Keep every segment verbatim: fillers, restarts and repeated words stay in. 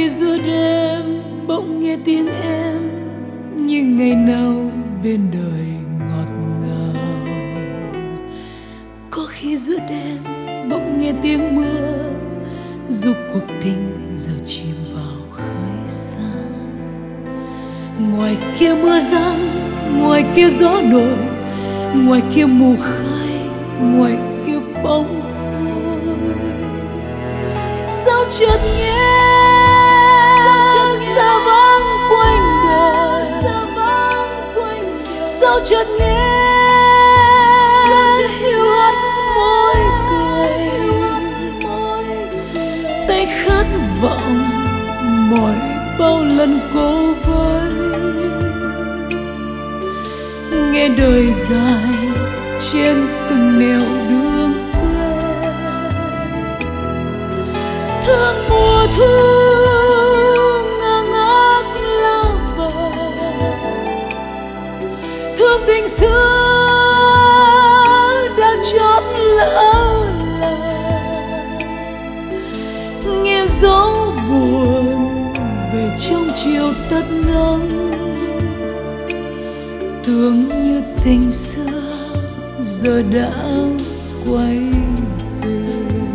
khi giữa đêm bỗng nghe tiếng em như ngày nào bên đời ngọt ngào. Có khi giữa đêm bỗng nghe tiếng mưa giúp cuộc tình giờ chìm vào khơi xa. Ngoài kia mưa giăng, ngoài kia gió nổi, ngoài kia mù khói, ngoài kia bóng tôi. Sao chợt nghe sao vắng quanh đời, sao chợt nghe hiu hắt môi cười, tay khát vọng mỏi bao lần cố với. Nghe đời dài trên từng nẻo đường quê, thương mùa thu ngơ ngác lá vàng, thương tình xưa đã chót lỡ làng. Nghe gió buồn về trong chiều tắt nắng, tưởng như tình xưa giờ đã quay về.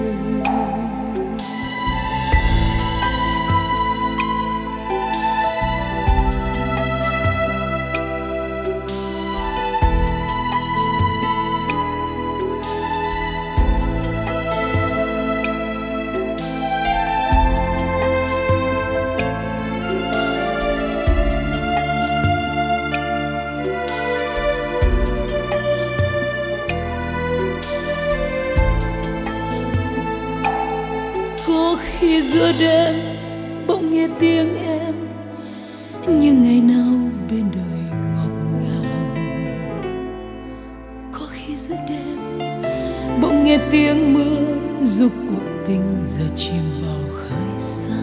Có khi giữa đêm bỗng nghe tiếng em như ngày nào bên đời ngọt ngào. Có khi giữa đêm bỗng nghe tiếng mưa giúp cuộc tình giờ chìm vào khơi xa.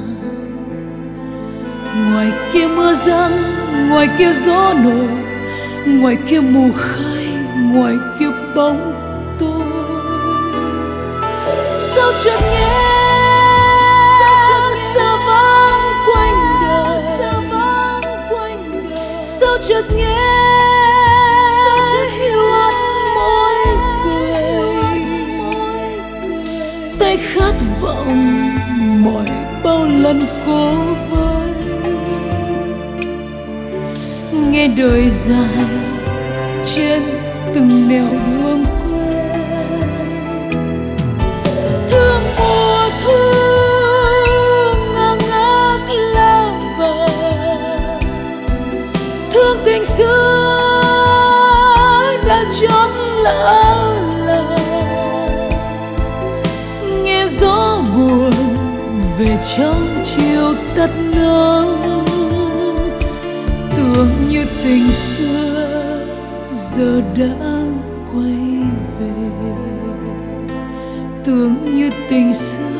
Ngoài kia mưa giăng, ngoài kia gió nổi, ngoài kia mù khói, ngoài kia bóng tôi. Sao chợt nghe sao vắng quanh đời, sao chợt nghe hiu hắt môi cười, tay khát vọng mỏi bao lần cố với. Nghe đời dài trên từng nẻo đường quê, thương mùa thu ngơ ngác lá vàng, thương tình xưa đã chót lỡ làng. Nghe gió buồn về trong chiều tắt nắng, tưởng như tình xưa giờ đã quay về, tưởng như tình xưa